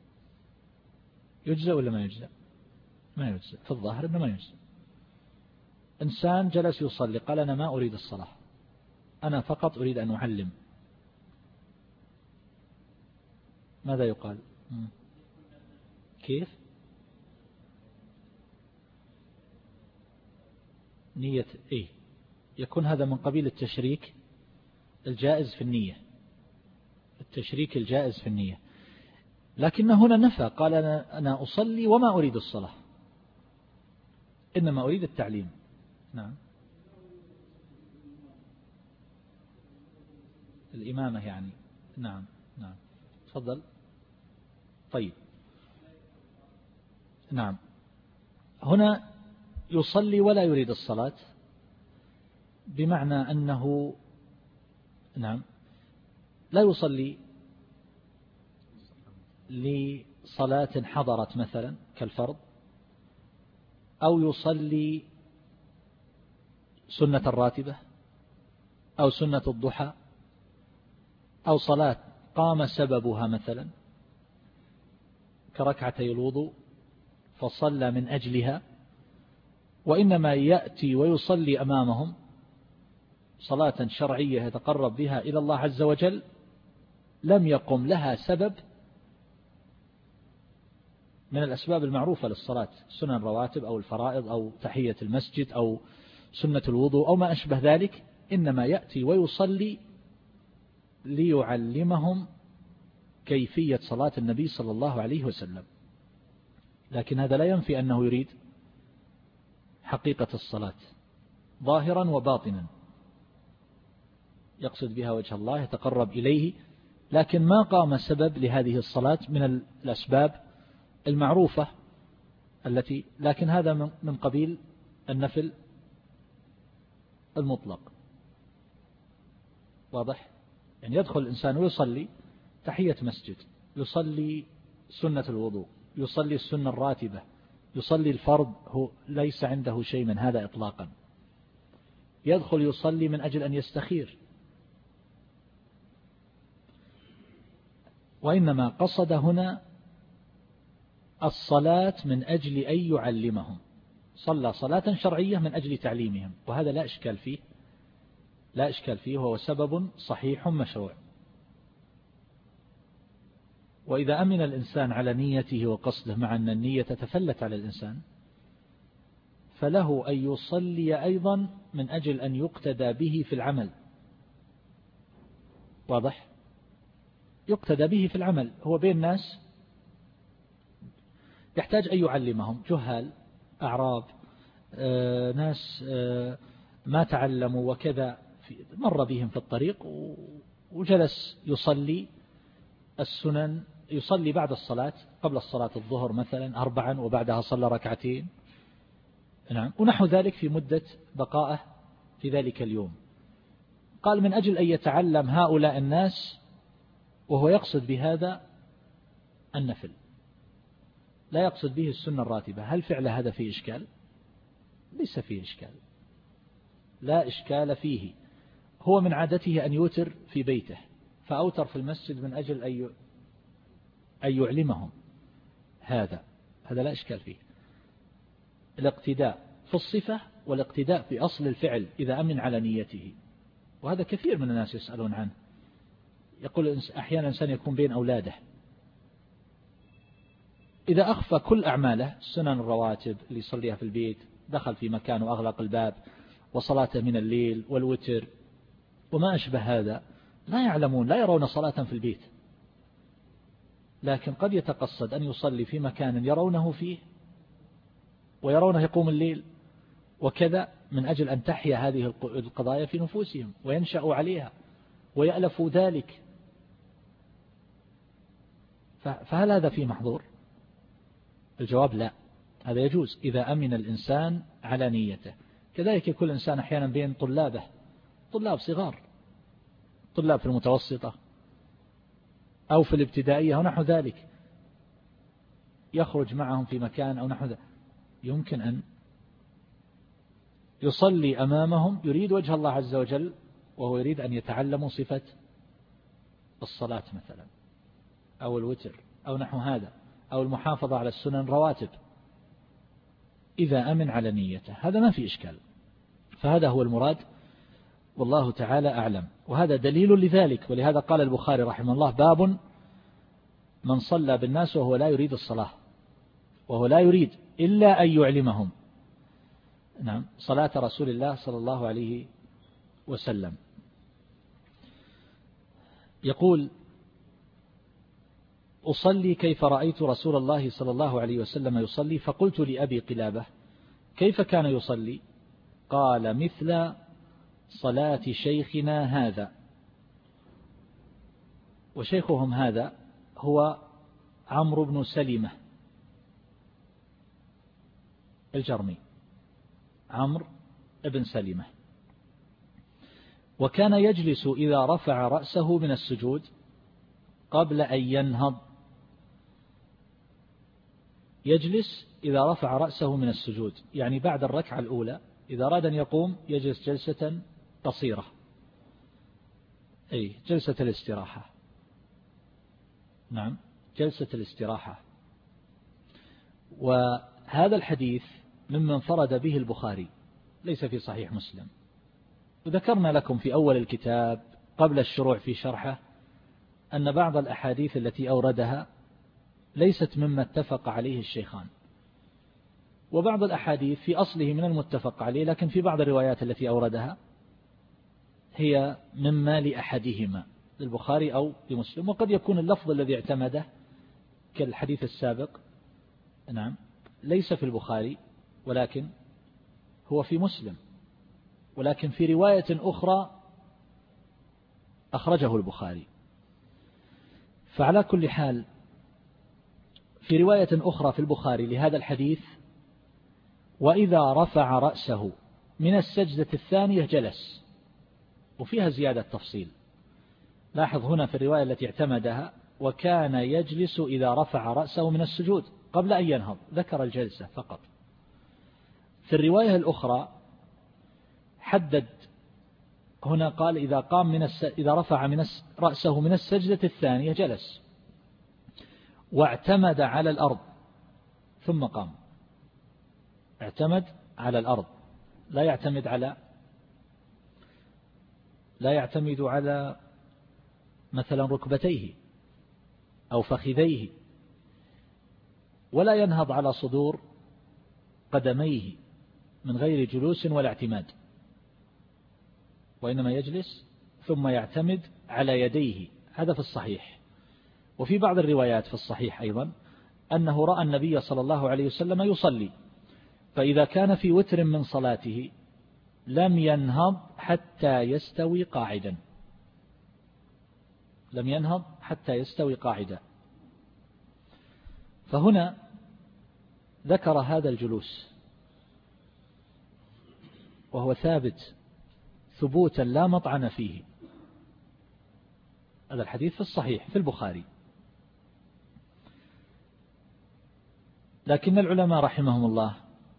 يجزئ ولا ما يجزئ؟ ما يجزئ، في الظاهر أنه ما يجزئ. إنسان جلس يصلي قال أنا ما أريد الصلاة، أنا فقط أريد أن أعلم، ماذا يقال؟ كيف؟ نية إيه؟ يكون هذا من قبيل التشريك الجائز في النية، التشريك الجائز في النية، لكن هنا نفى، قال أنا, أنا أصلي وما أريد الصلاة، إنما أريد التعليم. نعم، الإمامة يعني. نعم نعم، تفضل. طيب، نعم، هنا يصلي ولا يريد الصلاة، بمعنى أنه نعم لا يصلي لصلاة حضرت مثلا كالفرض، أو يصلي سنة الراتبة أو سنة الضحى أو صلاة قام سببها مثلا كركعتي الوضوء فصلى من أجلها، وإنما يأتي ويصلي أمامهم صلاة شرعية يتقرب بها إلى الله عز وجل لم يقم لها سبب من الأسباب المعروفة للصلاة، سنن الرواتب أو الفرائض أو تحية المسجد أو سنة الوضوء أو ما أشبه ذلك، إنما يأتي ويصلي ليعلمهم كيفية صلاة النبي صلى الله عليه وسلم، لكن هذا لا ينفي أنه يريد حقيقة الصلاة ظاهرا وباطنا، يقصد بها وجه الله يتقرب إليه، لكن ما قام سبب لهذه الصلاة من الأسباب المعروفة التي، لكن هذا من قبيل النفل المطلق. واضح؟ يعني يدخل الإنسان ويصلي تحية مسجد، يصلي سنة الوضوء، يصلي السنة الراتبة، يصلي الفرض، هو ليس عنده شيء من هذا إطلاقا، يدخل يصلي من أجل أن يستخير، وإنما قصد هنا الصلاة من أجل أن يعلمهم، صلى صلاة شرعية من أجل تعليمهم، وهذا لا إشكال فيه، لا إشكال فيه، وهو سبب صحيح مشروع. وإذا أمن الإنسان على نيته وقصده، مع أن النية تتفلت على الإنسان، فله أن يصلي أيضا من أجل أن يقتدى به في العمل. واضح؟ يقتدى به في العمل، هو بين الناس يحتاج أن يعلمهم، جهال، أعراب، آه، ناس آه، ما تعلموا وكذا، مر بهم في الطريق وجلس يصلي السنن، يصلي بعد الصلاة، قبل الصلاة الظهر مثلا أربعا وبعدها صلى ركعتين، نعم، ونحو ذلك في مدة بقائه في ذلك اليوم. قال من أجل أن يتعلم هؤلاء الناس، وهو يقصد بهذا النفل، لا يقصد به السنة الراتبة. هل فعل هذا فيه إشكال؟ ليس فيه إشكال، لا إشكال فيه. هو من عادته أن يوتر في بيته، فأوتر في المسجد من أجل أن يعلمهم، هذا هذا لا إشكال فيه. الاقتداء في الصفة والاقتداء في أصل الفعل إذا أمن على نيته، وهذا كثير من الناس يسألون عنه. يقول أحيانا إنسان يكون بين أولاده، إذا أخفى كل أعماله، السنن الرواتب اللي يصليها في البيت، دخل في مكان وأغلق الباب، وصلاته من الليل والوتر وما أشبه هذا، لا يعلمون، لا يرون صلاة في البيت، لكن قد يتقصد أن يصلي في مكان يرونه فيه ويرونه يقوم الليل وكذا، من أجل أن تحيا هذه القضايا في نفوسهم وينشأوا عليها ويألفوا ذلك. فهل هذا فيه محظور؟ الجواب لا، هذا يجوز إذا أمن الإنسان على نيته. كذلك يكون الإنسان أحيانا بين طلابه، طلاب صغار، طلاب في المتوسطة أو في الابتدائية ونحو ذلك، يخرج معهم في مكان أو نحو ذلك، يمكن أن يصلي أمامهم يريد وجه الله عز وجل، وهو يريد أن يتعلموا صفة الصلاة مثلا أو الوتر أو نحو هذا، أو المحافظة على السنن الرواتب، إذا أمن على نيته، هذا ما في إشكال. فهذا هو المراد، والله تعالى أعلم. وهذا دليل لذلك، ولهذا قال البخاري رحمه الله: باب من صلى بالناس وهو لا يريد الصلاة، وهو لا يريد إلا أن يعلمهم نعم صلاة رسول الله صلى الله عليه وسلم. يقول: أصلي كيف رأيت رسول الله صلى الله عليه وسلم يصلي، فقلت لأبي قلابة: كيف كان يصلي؟ قال: مثل صلاة شيخنا هذا. وشيخهم هذا هو عمرو بن سلمة الجرمي، عمرو بن سلمة. وكان يجلس إذا رفع رأسه من السجود قبل أن ينهض، يجلس إذا رفع رأسه من السجود، يعني بعد الركعة الأولى إذا أراد أن يقوم يجلس جلسة قصيرة، أي جلسة الاستراحة، نعم جلسة الاستراحة. وهذا الحديث ممن انفرد به البخاري، ليس في صحيح مسلم. وذكرنا لكم في أول الكتاب قبل الشروع في شرحه أن بعض الأحاديث التي أوردها ليست مما اتفق عليه الشيخان، وبعض الأحاديث في أصله من المتفق عليه، لكن في بعض الروايات التي أوردها هي مما لأحدهما، للبخاري أو لمسلم. وقد يكون اللفظ الذي اعتمده كالحديث السابق نعم ليس في البخاري، ولكن هو في مسلم، ولكن في رواية أخرى أخرجه البخاري. فعلى كل حال في رواية أخرى في البخاري لهذا الحديث: وإذا رفع رأسه من السجدة الثانية جلس، وفيها زيادة تفصيل. لاحظ هنا في الرواية التي اعتمدها: وكان يجلس إذا رفع رأسه من السجود قبل أن ينهض، ذكر الجلسة فقط. في الرواية الأخرى حدد هنا، قال: إذا قام من الس... إذا رفع من الس... رأسه من السجدة الثانية جلس واعتمد على الأرض ثم قام. اعتمد على الأرض، لا يعتمد على لا يعتمد على مثلا ركبتيه أو فخذيه، ولا ينهض على صدور قدميه من غير جلوس ولا اعتماد، وإنما يجلس ثم يعتمد على يديه. هذا في الصحيح. وفي بعض الروايات في الصحيح أيضا أنه رأى النبي صلى الله عليه وسلم يصلي، فإذا كان في وتر من صلاته لم ينهض حتى يستوي قاعدا، لم ينهض حتى يستوي قاعدا. فهنا ذكر هذا الجلوس، وهو ثابت ثبوتا لا مطعن فيه. هذا الحديث في الصحيح في البخاري. لكن العلماء رحمهم الله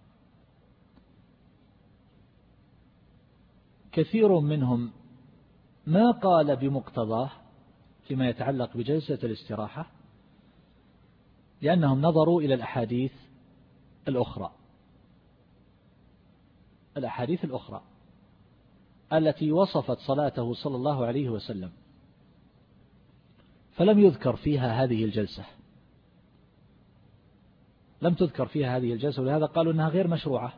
كثير منهم ما قال بمقتضاه فيما يتعلق بجلسة الاستراحة، لأنهم نظروا إلى الأحاديث الأخرى الأحاديث الأخرى التي وصفت صلاته صلى الله عليه وسلم، فلم يذكر فيها هذه الجلسة، لم تذكر فيها هذه الجلسة، ولهذا قالوا أنها غير مشروعة.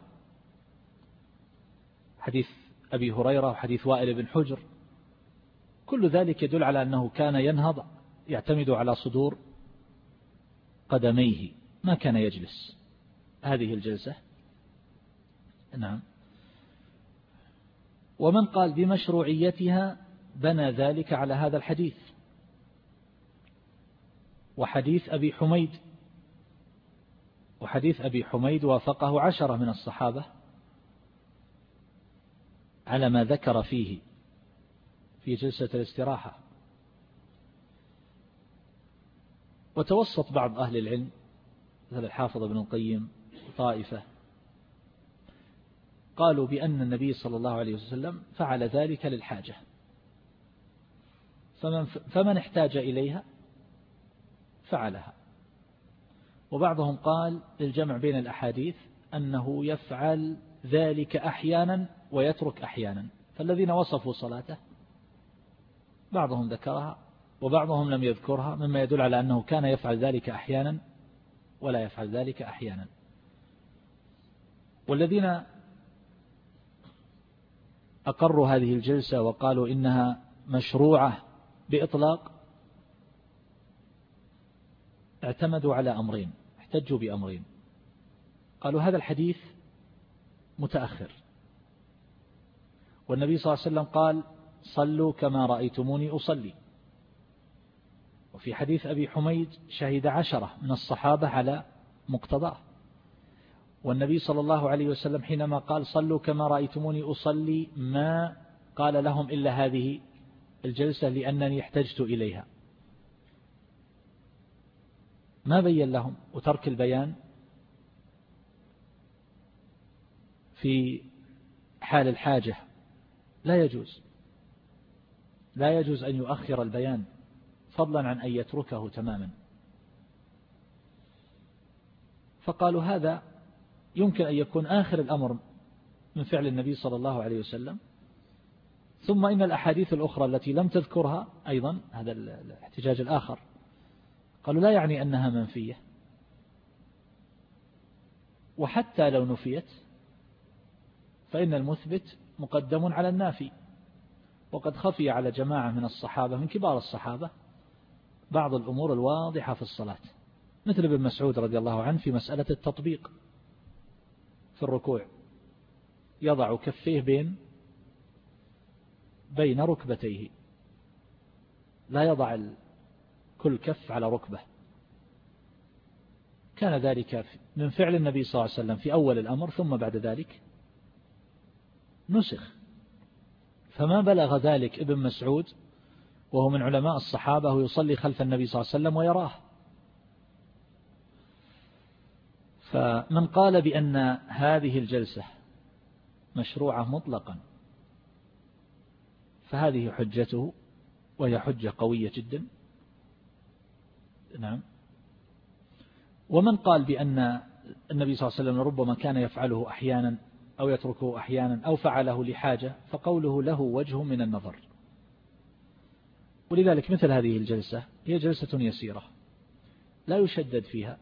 حديث أبي هريرة وحديث وائل بن حجر كل ذلك يدل على أنه كان ينهض يعتمد على صدور قدميه، ما كان يجلس هذه الجلسة. نعم. ومن قال بمشروعيتها بنى ذلك على هذا الحديث وحديث أبي حميد، وحديث أبي حميد وافقه عشرة من الصحابة على ما ذكر فيه في جلسة الاستراحة. وتوسط بعض أهل العلم مثل الحافظ ابن القيم طائفة قالوا بأن النبي صلى الله عليه وسلم فعل ذلك للحاجة، فمن, فمن احتاج إليها فعلها. وبعضهم قال للجمع بين الأحاديث أنه يفعل ذلك أحيانا ويترك أحيانا، فالذين وصفوا صلاته بعضهم ذكرها وبعضهم لم يذكرها، مما يدل على أنه كان يفعل ذلك أحيانا ولا يفعل ذلك أحيانا. والذين أقروا هذه الجلسة وقالوا إنها مشروعة بإطلاق اعتمدوا على أمرين، احتجوا بأمرين. قالوا هذا الحديث متأخر، والنبي صلى الله عليه وسلم قال صلوا كما رأيتموني أصلي، وفي حديث أبي حميد شهد عشرة من الصحابة على مقتضاه، والنبي صلى الله عليه وسلم حينما قال صلوا كما رأيتموني أصلي ما قال لهم إلا هذه الجلسة لأنني احتجت إليها، ما بين لهم. وترك البيان في حال الحاجة لا يجوز، لا يجوز أن يؤخر البيان فضلا عن أن يتركه تماما. فقالوا هذا يمكن أن يكون آخر الأمر من فعل النبي صلى الله عليه وسلم، ثم إن الأحاديث الأخرى التي لم تذكرها أيضا، هذا الاحتجاج الآخر، قالوا لا يعني أنها منفية، وحتى لو نفيت فإن المثبت مقدم على النافي. وقد خفي على جماعة من الصحابة من كبار الصحابة بعض الأمور الواضحة في الصلاة، مثل ابن مسعود رضي الله عنه في مسألة التطبيق في الركوع، يضع كفيه بين بين ركبتيه، لا يضع كل كف على ركبة. كان ذلك من فعل النبي صلى الله عليه وسلم في أول الأمر، ثم بعد ذلك نسخ. فما بلغ ذلك ابن مسعود وهو من علماء الصحابة ويصلي خلف النبي صلى الله عليه وسلم ويراه. فمن قال بأن هذه الجلسة مشروعة مطلقا فهذه حجته، وهي حجة قوية جدا. نعم. ومن قال بأن النبي صلى الله عليه وسلم ربما كان يفعله أحيانا أو يتركه أحيانا أو فعله لحاجة، فقوله له وجه من النظر. ولذلك مثل هذه الجلسة هي جلسة يسيرة لا يشدد فيها،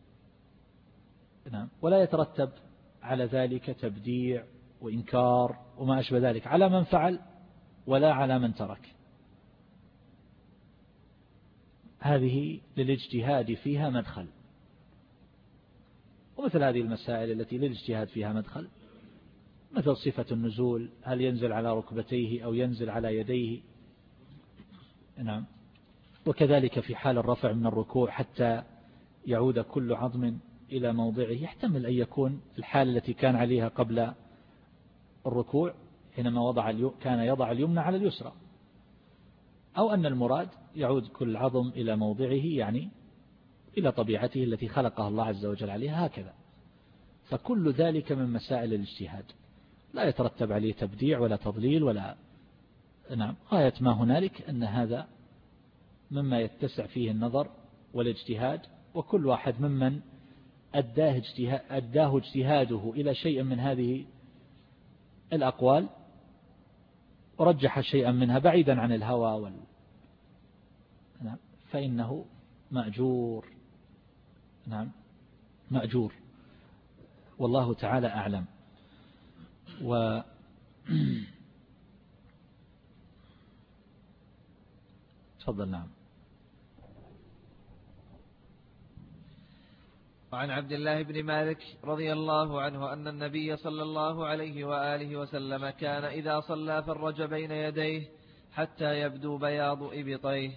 نعم، ولا يترتب على ذلك تبديع وإنكار وما أشبه ذلك على من فعل ولا على من ترك. هذه للاجتهاد فيها مدخل. ومثل هذه المسائل التي للاجتهاد فيها مدخل، مثل صفة النزول، هل ينزل على ركبتيه أو ينزل على يديه، نعم. وكذلك في حال الرفع من الركوع حتى يعود كل عظم إلى موضعه، يحتمل أن يكون الحال التي كان عليها قبل الركوع حينما وضع كان يضع اليمنى على اليسرى، أو أن المراد يعود كل عظم إلى موضعه، يعني إلى طبيعته التي خلقها الله عز وجل عليها هكذا. فكل ذلك من مسائل الاجتهاد لا يترتب عليه تبديع ولا تضليل ولا، نعم، غاية ما هنالك أن هذا مما يتسع فيه النظر والاجتهاد، وكل واحد ممن أداه, اجتهاد أداه اجتهاده إلى شيء من هذه الأقوال ورجح شيئا منها بعيدا عن الهوى وال... نعم فإنه مأجور. نعم مأجور، والله تعالى أعلم. و تفضل. نعم. وعن عبد الله بن مالك رضي الله عنه أن النبي صلى الله عليه وآله وسلم كان إذا صلى فرج بين يديه حتى يبدو بياض إبطيه.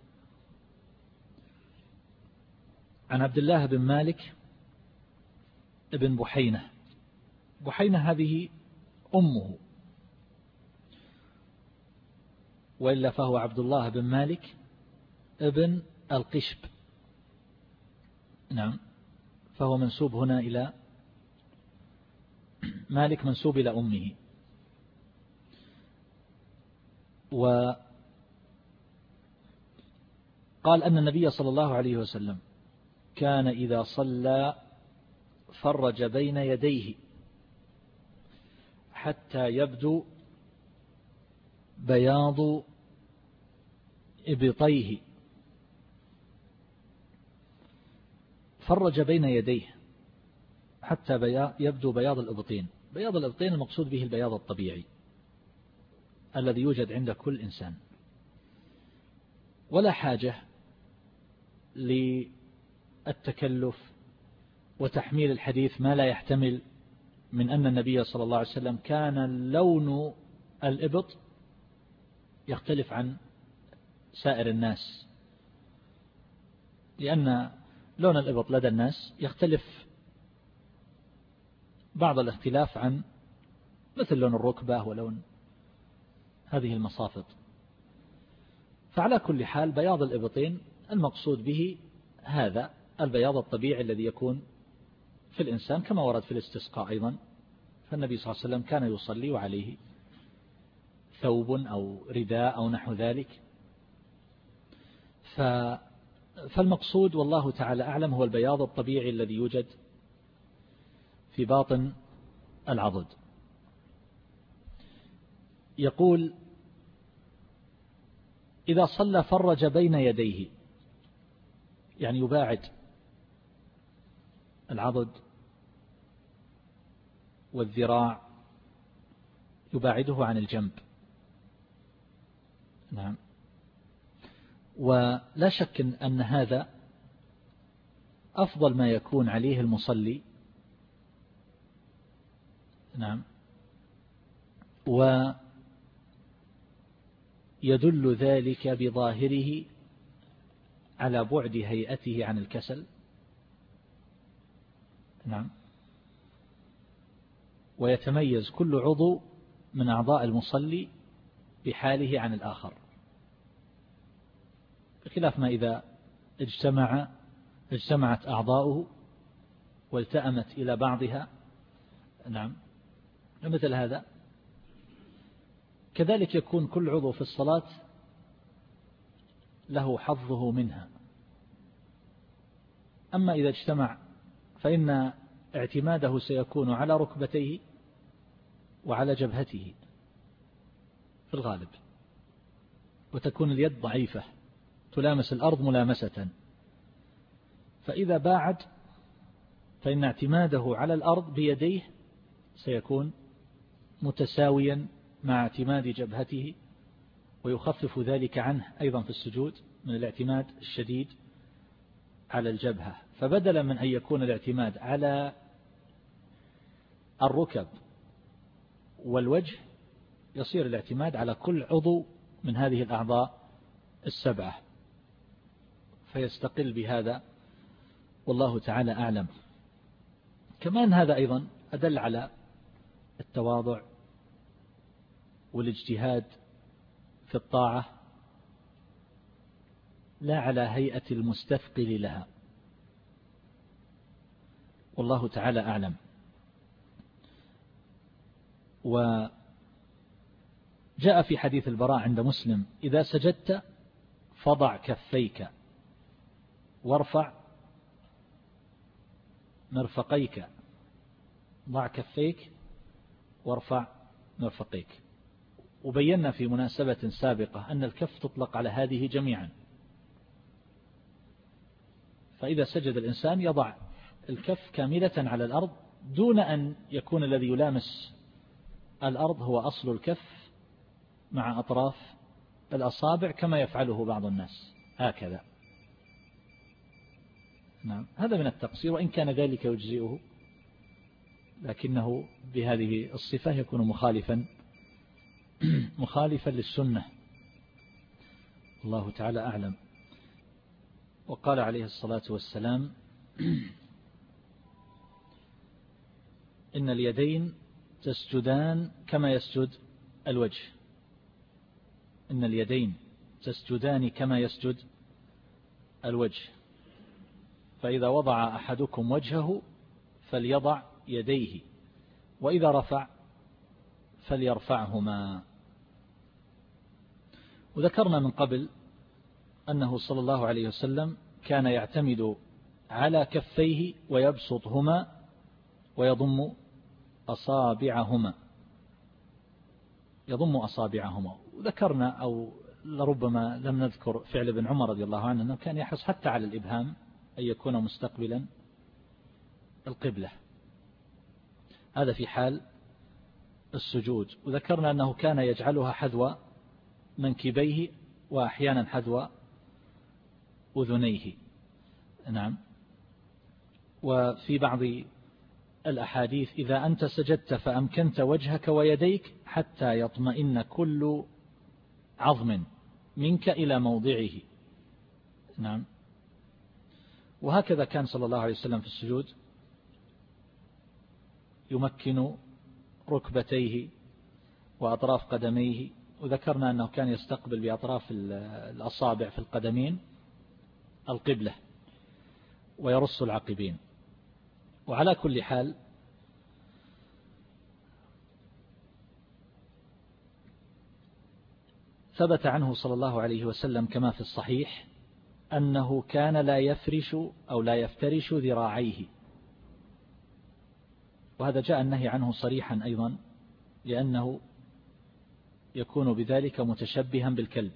عن عبد الله بن مالك ابن بحينة. بحينة هذه أمه، وإلا فهو عبد الله بن مالك ابن القشب. نعم، فهو منسوب هنا إلى مالك، منسوب إلى أمه. وقال أن النبي صلى الله عليه وسلم كان إذا صلى فرج بين يديه حتى يبدو بياض إبطيه. فرج بين يديه حتى يبدو بياض الإبطين. بياض الإبطين المقصود به البياض الطبيعي الذي يوجد عند كل إنسان، ولا حاجة للتكلف وتحميل الحديث ما لا يحتمل من أن النبي صلى الله عليه وسلم كان لون الإبط يختلف عن سائر الناس، لأن لون الإبط لدى الناس يختلف بعض الاختلاف عن مثل لون الركبة ولون هذه المصافط. فعلى كل حال بياض الإبطين المقصود به هذا البياض الطبيعي الذي يكون في الإنسان، كما ورد في الاستسقاء أيضا. فالنبي صلى الله عليه وسلم كان يصلي وعليه ثوب أو رداء أو نحو ذلك. فالمقصود والله تعالى أعلم هو البياض الطبيعي الذي يوجد في باطن العضد. يقول إذا صلى فرج بين يديه، يعني يباعد العضد والذراع، يباعده عن الجنب. نعم. ولا شك أن هذا أفضل ما يكون عليه المصلي. نعم. ويدل ذلك بظاهره على بعد هيئته عن الكسل. نعم. ويتميز كل عضو من أعضاء المصلي بحاله عن الآخر، بخلاف ما إذا اجتمع اجتمعت أعضاؤه والتأمت إلى بعضها. نعم. مثل هذا كذلك يكون كل عضو في الصلاة له حظه منها. أما إذا اجتمع فإن اعتماده سيكون على ركبتيه وعلى جبهته في الغالب، وتكون اليد ضعيفة تلامس الأرض ملامسة. فإذا باعد فإن اعتماده على الأرض بيديه سيكون متساويا مع اعتماد جبهته، ويخفف ذلك عنه أيضا في السجود من الاعتماد الشديد على الجبهة. فبدلا من أن يكون الاعتماد على الركب والوجه، يصير الاعتماد على كل عضو من هذه الأعضاء السبعة، فيستقل بهذا والله تعالى أعلم. كمان هذا أيضا أدل على التواضع والاجتهاد في الطاعة، لا على هيئة المستثقل لها، والله تعالى أعلم. وجاء في حديث البراء عند مسلم: إذا سجدت فضع كفيك وارفع مرفقيك. ضع كفيك وارفع مرفقيك. وبينا في مناسبة سابقة أن الكف تطلق على هذه جميعا. فإذا سجد الإنسان يضع الكف كاملة على الأرض دون أن يكون الذي يلامس الأرض هو أصل الكف مع أطراف الأصابع كما يفعله بعض الناس هكذا. نعم، هذا من التقصير، وإن كان ذلك يجزئه لكنه بهذه الصفة يكون مخالفا مخالفا للسنة. الله تعالى أعلم. وقال عليه الصلاة والسلام إن اليدين تسجدان كما يسجد الوجه. إن اليدين تسجدان كما يسجد الوجه، فإذا وضع أحدكم وجهه فليضع يديه، وإذا رفع فليرفعهما. وذكرنا من قبل أنه صلى الله عليه وسلم كان يعتمد على كفيه ويبسطهما ويضم أصابعهما يضم أصابعهما. وذكرنا أو لربما لم نذكر فعل ابن عمر رضي الله عنه أنه كان يحرص حتى على الإبهام أن يكون مستقبلا القبلة، هذا في حال السجود. وذكرنا أنه كان يجعلها حذو منكبيه وأحيانا حذو أذنيه. نعم. وفي بعض الأحاديث إذا أنت سجدت فأمكنت وجهك ويديك حتى يطمئن كل عظم منك إلى موضعه. نعم. وهكذا كان صلى الله عليه وسلم في السجود يمكن ركبتيه وأطراف قدميه. وذكرنا أنه كان يستقبل بأطراف الأصابع في القدمين القبلة ويرص العقبين. وعلى كل حال ثبت عنه صلى الله عليه وسلم كما في الصحيح أنه كان لا يفرش أو لا يفترش ذراعيه، وهذا جاء النهي عنه صريحا أيضا لأنه يكون بذلك متشبها بالكلب.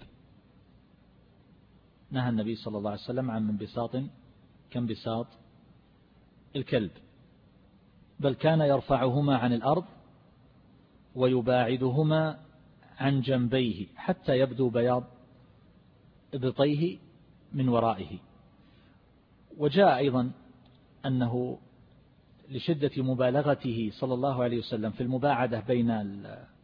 نهى النبي صلى الله عليه وسلم عن انبساط كانبساط الكلب، بل كان يرفعهما عن الأرض ويباعدهما عن جنبيه حتى يبدو بياض إبطيه من ورائه. وجاء أيضا أنه لشدة مبالغته صلى الله عليه وسلم في المباعدة بين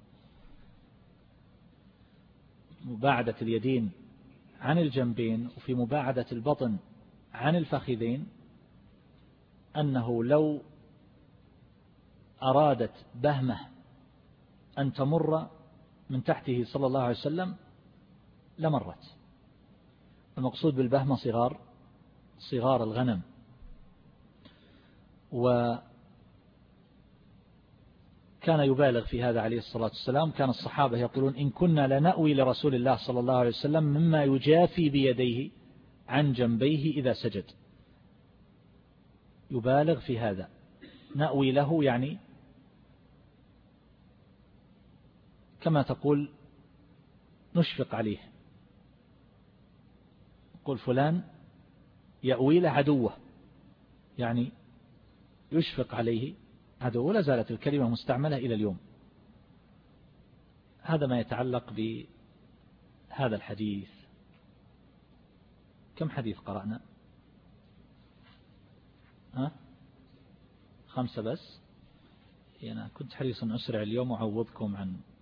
مباعدة اليدين عن الجنبين وفي مباعدة البطن عن الفخذين أنه لو أرادت بهمة أن تمر من تحته صلى الله عليه وسلم لمرت. المقصود بالبهمة صغار صغار الغنم. وكان يبالغ في هذا عليه الصلاة والسلام. كان الصحابة يقولون إن كنا لنأوي لرسول الله صلى الله عليه وسلم مما يجافي بيديه عن جنبيه إذا سجد. يبالغ في هذا، نأوي له يعني كما تقول نشفق عليه، قل فلان يأوي له عدوه، يعني يشفق عليه عدوه. ولا زالت الكلمة مستعملة إلى اليوم. هذا ما يتعلق بهذا الحديث. كم حديث قرأنا؟ ها؟ خمسة بس. أنا كنت حريصا أسرع اليوم وأعوضكم عن